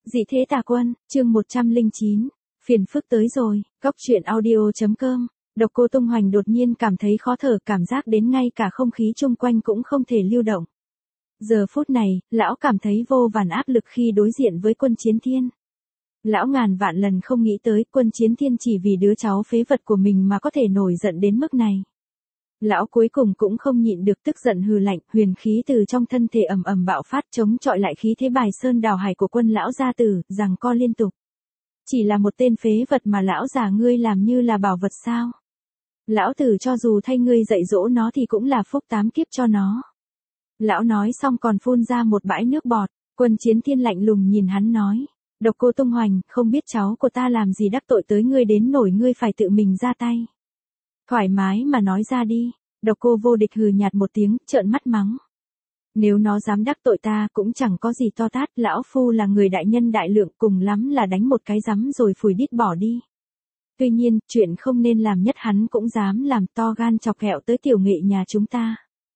Dị thế tà quân, chương 109. Phiền phức tới rồi, góc truyện audio.com. Độc Cô Tung Hoành đột nhiên cảm thấy khó thở, cảm giác đến ngay cả không khí chung quanh cũng không thể lưu động. Giờ phút này, lão cảm thấy vô vàn áp lực khi đối diện với Quân Chiến Thiên. Lão ngàn vạn lần không nghĩ tới Quân Chiến Thiên chỉ vì đứa cháu phế vật của mình mà có thể nổi giận đến mức này. Lão cuối cùng cũng không nhịn được tức giận hừ lạnh, huyền khí từ trong thân thể ầm ầm bạo phát chống chọi lại khí thế bài sơn đào hải của Quân lão gia tử, giằng co liên tục. Chỉ là một tên phế vật mà lão già ngươi làm như là bảo vật sao? Lão tử cho dù thay ngươi dạy dỗ nó thì cũng là phúc tám kiếp cho nó. Lão nói xong còn phun ra một bãi nước bọt. Quân Chiến Thiên lạnh lùng nhìn hắn nói: Độc Cô Tung Hoành, không biết cháu của ta làm gì đắc tội tới ngươi đến nổi ngươi phải tự mình ra tay. Thoải mái mà nói ra đi. Độc Cô Vô Địch hừ nhạt một tiếng, trợn mắt mắng. Nếu nó dám đắc tội ta cũng chẳng có gì to tát, lão phu là người đại nhân đại lượng, cùng lắm là đánh một cái rắm rồi phủi đít bỏ đi. Tuy nhiên, chuyện không nên làm nhất hắn cũng dám làm, to gan chọc ghẹo tới tiểu nghệ nhà chúng ta.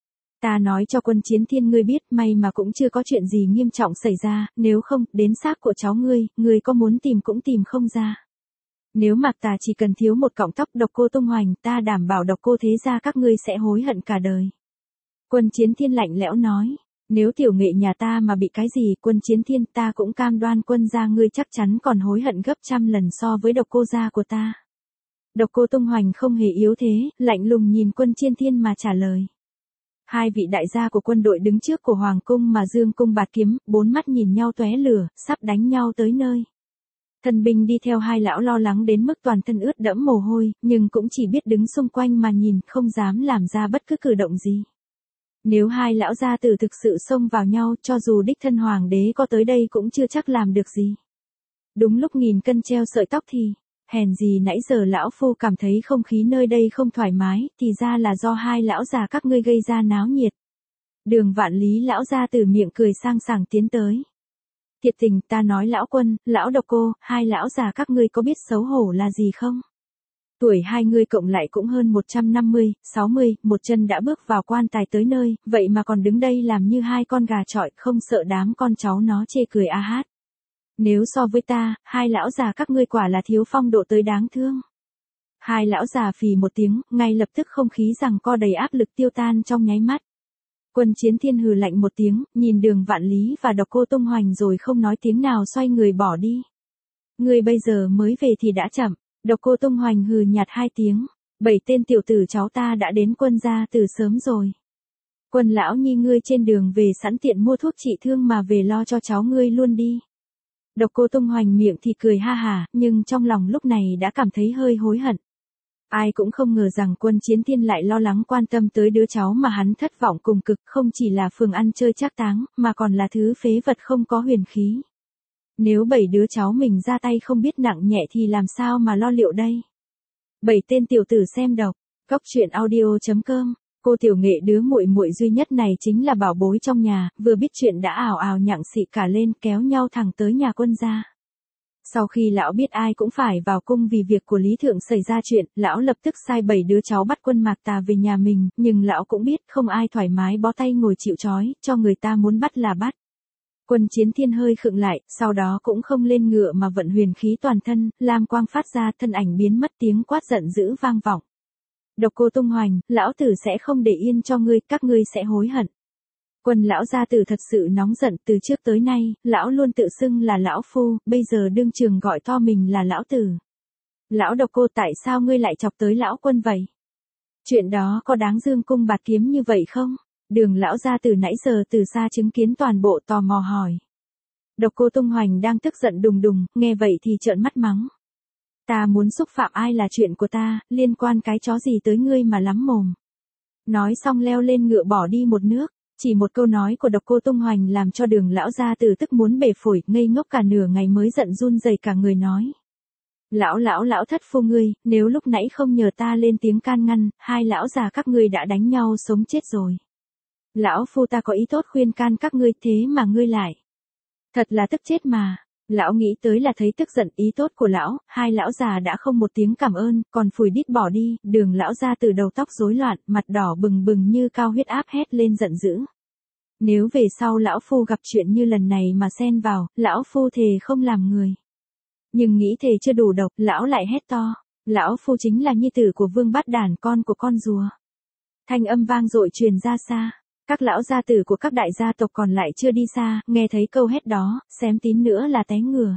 Ta nói cho Quân Chiến Thiên ngươi biết, may mà cũng chưa có chuyện gì nghiêm trọng xảy ra, nếu không, đến xác của cháu ngươi có muốn tìm cũng tìm không ra. Nếu mặc ta chỉ cần thiếu một cọng tóc Độc Cô Tung Hoành, ta đảm bảo Độc Cô thế gia các ngươi sẽ hối hận cả đời. Quân Chiến Thiên lạnh lẽo nói, nếu tiểu nghệ nhà ta mà bị cái gì, Quân Chiến Thiên ta cũng cam đoan Quân gia ngươi chắc chắn còn hối hận gấp trăm lần so với Độc Cô gia của ta. Độc Cô Tung Hoành không hề yếu thế, lạnh lùng nhìn Quân Chiến Thiên mà trả lời. Hai vị đại gia của quân đội đứng trước của hoàng cung mà dương cung bạt kiếm, bốn mắt nhìn nhau tóe lửa, sắp đánh nhau tới nơi. Thần binh đi theo hai lão lo lắng đến mức toàn thân ướt đẫm mồ hôi, nhưng cũng chỉ biết đứng xung quanh mà nhìn, không dám làm ra bất cứ cử động gì. Nếu hai lão gia tử thực sự xông vào nhau, cho dù đích thân hoàng đế có tới đây cũng chưa chắc làm được gì. Đúng lúc nghìn cân treo sợi tóc thì, hèn gì nãy giờ lão phu cảm thấy không khí nơi đây không thoải mái, thì ra là do hai lão già các ngươi gây ra náo nhiệt. Đường Vạn Lý lão gia tử miệng cười sang sảng tiến tới. Thiệt tình ta nói lão Quân, lão Độc Cô, hai lão già các ngươi có biết xấu hổ là gì không? Tuổi hai ngươi cộng lại cũng hơn 150, 60, một chân đã bước vào quan tài tới nơi, vậy mà còn đứng đây làm như hai con gà chọi, không sợ đám con cháu nó chê cười a hát. Nếu so với ta, hai lão già các ngươi quả là thiếu phong độ tới đáng thương. Hai lão già phì một tiếng, ngay lập tức không khí giằng co đầy áp lực tiêu tan trong nháy mắt. Quân Chiến Thiên hừ lạnh một tiếng, nhìn Đường Vạn Lý và Độc Cô Tung Hoành rồi không nói tiếng nào xoay người bỏ đi. Ngươi bây giờ mới về thì đã chậm. Độc Cô Tung Hoành hừ nhạt hai tiếng. 7 tên tiểu tử cháu ta đã đến Quân gia từ sớm rồi. Quân lão nhi ngươi trên đường về sẵn tiện mua thuốc trị thương mà về lo cho cháu ngươi luôn đi. Độc Cô Tung Hoành miệng thì cười ha hả, nhưng trong lòng lúc này đã cảm thấy hơi hối hận. Ai cũng không ngờ rằng Quân Chiến Thiên lại lo lắng quan tâm tới đứa cháu mà hắn thất vọng cùng cực, không chỉ là phường ăn chơi trác táng, mà còn là thứ phế vật không có huyền khí. Nếu 7 đứa cháu mình ra tay không biết nặng nhẹ thì làm sao mà lo liệu đây? 7 tên tiểu tử xem độc, góc truyện audio.com. Cô tiểu nghệ đứa muội muội duy nhất này chính là bảo bối trong nhà, vừa biết chuyện đã ào ào nhặng xị cả lên, kéo nhau thẳng tới nhà Quân gia. Sau khi lão biết ai cũng phải vào cung vì việc của Lý Thượng xảy ra chuyện, lão lập tức sai 7 đứa cháu bắt Quân Mạc Tà về nhà mình, nhưng lão cũng biết không ai thoải mái bó tay ngồi chịu trói, cho người ta muốn bắt là bắt. Quân Chiến Thiên hơi khựng lại, sau đó cũng không lên ngựa mà vận huyền khí toàn thân, lam quang phát ra, thân ảnh biến mất, tiếng quát giận dữ vang vọng. Độc Cô Tung Hoành, lão tử sẽ không để yên cho ngươi, các ngươi sẽ hối hận. Quân lão gia tử thật sự nóng giận, từ trước tới nay, lão luôn tự xưng là lão phu, bây giờ đương trường gọi to mình là lão tử. Lão Độc Cô, tại sao ngươi lại chọc tới lão Quân vậy? Chuyện đó có đáng dương cung bạt kiếm như vậy không? Đường lão gia tử nãy giờ từ xa chứng kiến toàn bộ tò mò hỏi. Độc Cô Tung Hoành đang tức giận đùng đùng, nghe vậy thì trợn mắt mắng. Ta muốn xúc phạm ai là chuyện của ta, liên quan cái chó gì tới ngươi mà lắm mồm. Nói xong leo lên ngựa bỏ đi một nước, chỉ một câu nói của Độc Cô Tung Hoành làm cho đường lão gia tử tức muốn bể phổi, ngây ngốc cả nửa ngày mới giận run rẩy cả người nói. Lão thất phu ngươi, nếu lúc nãy không nhờ ta lên tiếng can ngăn, hai lão già các ngươi đã đánh nhau sống chết rồi. Lão phu ta có ý tốt khuyên can các ngươi, thế mà ngươi lại. Thật là tức chết mà. Lão nghĩ tới là thấy tức giận, ý tốt của lão, hai lão già đã không một tiếng cảm ơn, còn phủi đít bỏ đi, đường lão ra từ đầu tóc rối loạn, mặt đỏ bừng bừng như cao huyết áp hét lên giận dữ. Nếu về sau lão phu gặp chuyện như lần này mà xen vào, lão phu thề không làm người. Nhưng nghĩ thề chưa đủ độc, lão lại hét to. Lão phu chính là nhi tử của Vương Bát Đản, con của con rùa. Thanh âm vang dội truyền ra xa. Các lão gia tử của các đại gia tộc còn lại chưa đi xa, nghe thấy câu hét đó, xém tín nữa là té ngửa.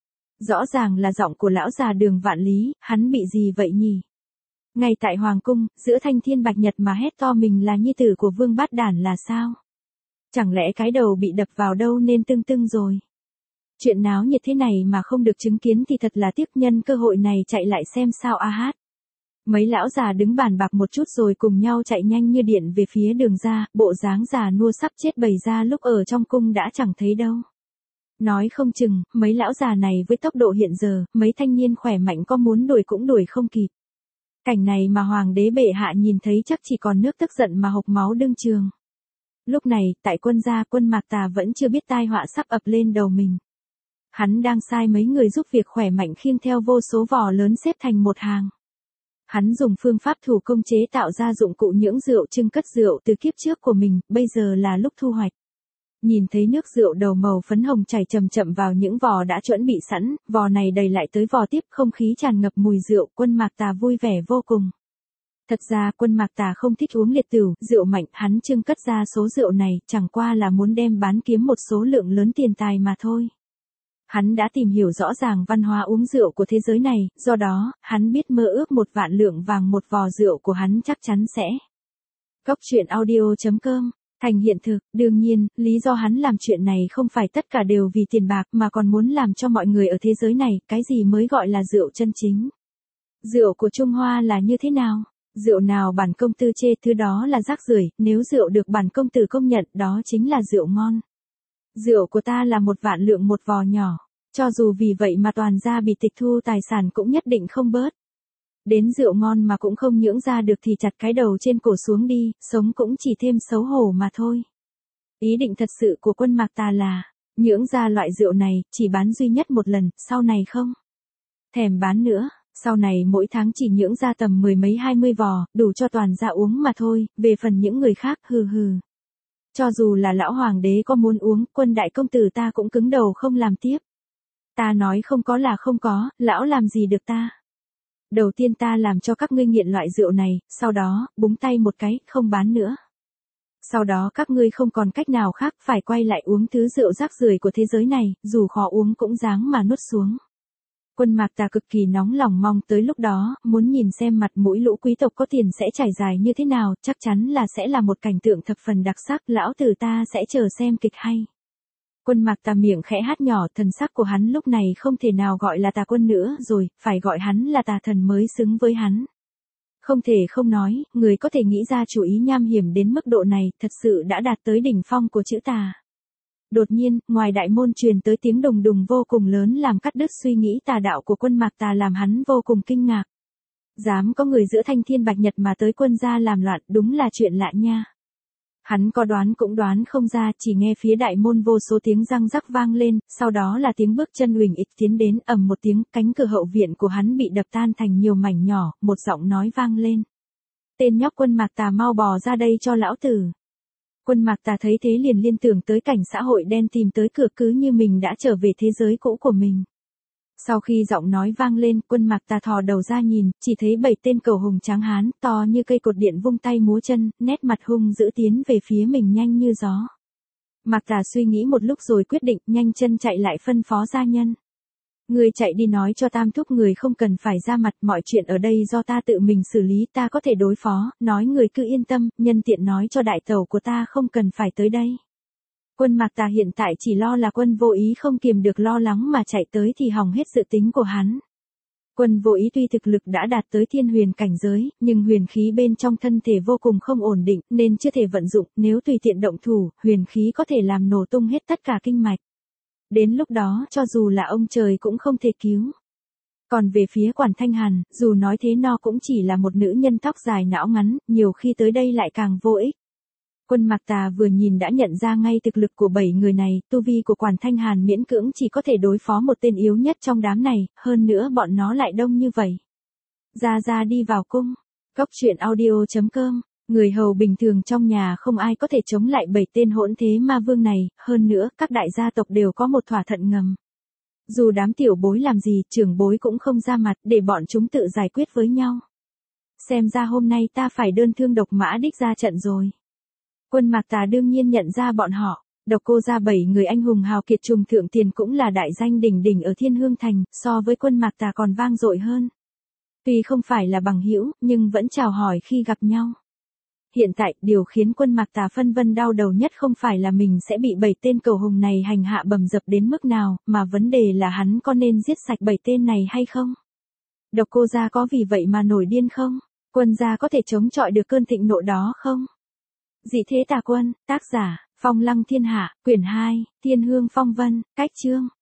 Rõ ràng là giọng của lão già Đường Vạn Lý, hắn bị gì vậy nhỉ? Ngay tại Hoàng Cung, giữa thanh thiên bạch nhật mà hét to mình là nhi tử của Vương Bát Đản là sao? Chẳng lẽ cái đầu bị đập vào đâu nên tưng tưng rồi? Chuyện náo nhiệt thế này mà không được chứng kiến thì thật là tiếc, nhân cơ hội này chạy lại xem sao a hát. Mấy lão già đứng bàn bạc một chút rồi cùng nhau chạy nhanh như điện về phía Đường ra, bộ dáng già nua sắp chết bày ra lúc ở trong cung đã chẳng thấy đâu. Nói không chừng, mấy lão già này với tốc độ hiện giờ, mấy thanh niên khỏe mạnh có muốn đuổi cũng đuổi không kịp. Cảnh này mà hoàng đế bệ hạ nhìn thấy chắc chỉ còn nước tức giận mà hộc máu đương trường. Lúc này, tại quân gia, Quân Mạc Tà vẫn chưa biết tai họa sắp ập lên đầu mình. Hắn đang sai mấy người giúp việc khỏe mạnh khiêng theo vô số vò lớn xếp thành một hàng. Hắn dùng phương pháp thủ công chế tạo ra dụng cụ nhưỡng rượu trưng cất rượu từ kiếp trước của mình, bây giờ là lúc thu hoạch. Nhìn thấy nước rượu đầu màu phấn hồng chảy chậm chậm vào những vò đã chuẩn bị sẵn, vò này đầy lại tới vò tiếp, không khí tràn ngập mùi rượu, Quân Mạc Tà vui vẻ vô cùng. Thật ra Quân Mạc Tà không thích uống liệt tửu, rượu mạnh, hắn trưng cất ra số rượu này, chẳng qua là muốn đem bán kiếm một số lượng lớn tiền tài mà thôi. Hắn đã tìm hiểu rõ ràng văn hóa uống rượu của thế giới này, do đó, hắn biết mơ ước 1 vạn lượng vàng một vò rượu của hắn chắc chắn sẽ. Góc truyện audio.com thành hiện thực. Đương nhiên, lý do hắn làm chuyện này không phải tất cả đều vì tiền bạc mà còn muốn làm cho mọi người ở thế giới này, cái gì mới gọi là rượu chân chính. Rượu của Trung Hoa là như thế nào? Rượu nào bản công tử chê thứ đó là rác rưởi, nếu rượu được bản công tử công nhận đó chính là rượu ngon. Rượu của ta là 1 vạn lượng một vò nhỏ, cho dù vì vậy mà toàn gia bị tịch thu tài sản cũng nhất định không bớt. Đến rượu ngon mà cũng không nhưỡng ra được thì chặt cái đầu trên cổ xuống đi, sống cũng chỉ thêm xấu hổ mà thôi. Ý định thật sự của Quân Mạc Tà là, nhưỡng ra loại rượu này, chỉ bán duy nhất một lần, sau này không thèm bán nữa. Sau này mỗi tháng chỉ nhưỡng ra tầm 10 mấy 20 vò, đủ cho toàn gia uống mà thôi, về phần những người khác hừ hừ. Cho dù là lão hoàng đế có muốn uống, Quân đại công tử ta cũng cứng đầu không làm tiếp. Ta nói không có là không có, lão làm gì được ta. Đầu tiên ta làm cho các ngươi nghiện loại rượu này, sau đó, búng tay một cái, không bán nữa. Sau đó các ngươi không còn cách nào khác phải quay lại uống thứ rượu rác rưởi của thế giới này, dù khó uống cũng dáng mà nuốt xuống. Quân Mạc Tà cực kỳ nóng lòng mong tới lúc đó, muốn nhìn xem mặt mũi lũ quý tộc có tiền sẽ trải dài như thế nào, chắc chắn là sẽ là một cảnh tượng thập phần đặc sắc, lão tử ta sẽ chờ xem kịch hay. Quân Mạc Tà miệng khẽ hát nhỏ, thần sắc của hắn lúc này không thể nào gọi là Tà Quân nữa rồi, phải gọi hắn là Tà Thần mới xứng với hắn. Không thể không nói, người có thể nghĩ ra chủ ý nham hiểm đến mức độ này, thật sự đã đạt tới đỉnh phong của chữ tà. Đột nhiên, ngoài đại môn truyền tới tiếng đùng đùng vô cùng lớn làm cắt đứt suy nghĩ tà đạo của Quân Mạc Tà, làm hắn vô cùng kinh ngạc. Dám có người giữa thanh thiên bạch nhật mà tới quân gia làm loạn, đúng là chuyện lạ nha. Hắn có đoán cũng đoán không ra, chỉ nghe phía đại môn vô số tiếng răng rắc vang lên, sau đó là tiếng bước chân uỳnh ịch tiến đến, ầm một tiếng, cánh cửa hậu viện của hắn bị đập tan thành nhiều mảnh nhỏ, một giọng nói vang lên. Tên nhóc Quân Mạc Tà mau bò ra đây cho lão tử. Quân Mạc Tà thấy thế liền liên tưởng tới cảnh xã hội đen tìm tới cửa, cứ như mình đã trở về thế giới cũ của mình. Sau khi giọng nói vang lên, Quân Mạc Tà thò đầu ra nhìn, chỉ thấy 7 tên cầu hùng tráng hán, to như cây cột điện vung tay múa chân, nét mặt hung dữ tiến về phía mình nhanh như gió. Mạc Tà suy nghĩ một lúc rồi quyết định, nhanh chân chạy lại phân phó gia nhân. Người chạy đi nói cho Tam thúc người không cần phải ra mặt, mọi chuyện ở đây do ta tự mình xử lý, ta có thể đối phó, nói người cứ yên tâm, nhân tiện nói cho đại tẩu của ta không cần phải tới đây. Quân Mạc Tà hiện tại chỉ lo là Quân Vô Ý không kiềm được lo lắng mà chạy tới thì hỏng hết dự tính của hắn. Quân Vô Ý tuy thực lực đã đạt tới thiên huyền cảnh giới, nhưng huyền khí bên trong thân thể vô cùng không ổn định, nên chưa thể vận dụng, nếu tùy tiện động thủ, huyền khí có thể làm nổ tung hết tất cả kinh mạch. Đến lúc đó, cho dù là ông trời cũng không thể cứu. Còn về phía Quản Thanh Hàn, dù nói thế nó cũng chỉ là một nữ nhân tóc dài não ngắn, nhiều khi tới đây lại càng vô ích. Quân Mạc Tà vừa nhìn đã nhận ra ngay thực lực của 7 người này, tu vi của Quản Thanh Hàn miễn cưỡng chỉ có thể đối phó một tên yếu nhất trong đám này, hơn nữa bọn nó lại đông như vậy. Ra đi vào cung. Góc truyện audio.com Người hầu bình thường trong nhà không ai có thể chống lại 7 tên hỗn thế ma vương này, hơn nữa, các đại gia tộc đều có một thỏa thuận ngầm. Dù đám tiểu bối làm gì, trưởng bối cũng không ra mặt để bọn chúng tự giải quyết với nhau. Xem ra hôm nay ta phải đơn thương độc mã đích ra trận rồi. Quân Mạc Tà đương nhiên nhận ra bọn họ. Độc Cô gia 7 người anh hùng hào kiệt trùng thượng tiền cũng là đại danh đỉnh đỉnh ở Thiên Hương Thành, so với Quân Mạc Tà còn vang dội hơn. Tuy không phải là bằng hữu, nhưng vẫn chào hỏi khi gặp nhau. Hiện tại, điều khiến Quân Mạc Tà phân vân đau đầu nhất không phải là mình sẽ bị 7 tên cầu hùng này hành hạ bầm dập đến mức nào, mà vấn đề là hắn có nên giết sạch 7 tên này hay không? Độc Cô gia có vì vậy mà nổi điên không? Quân gia có thể chống chọi được cơn thịnh nộ đó không? Dị thế tà quân, tác giả, Phong Lăng Thiên Hạ, quyển 2, Thiên Hương Phong Vân, cách chương.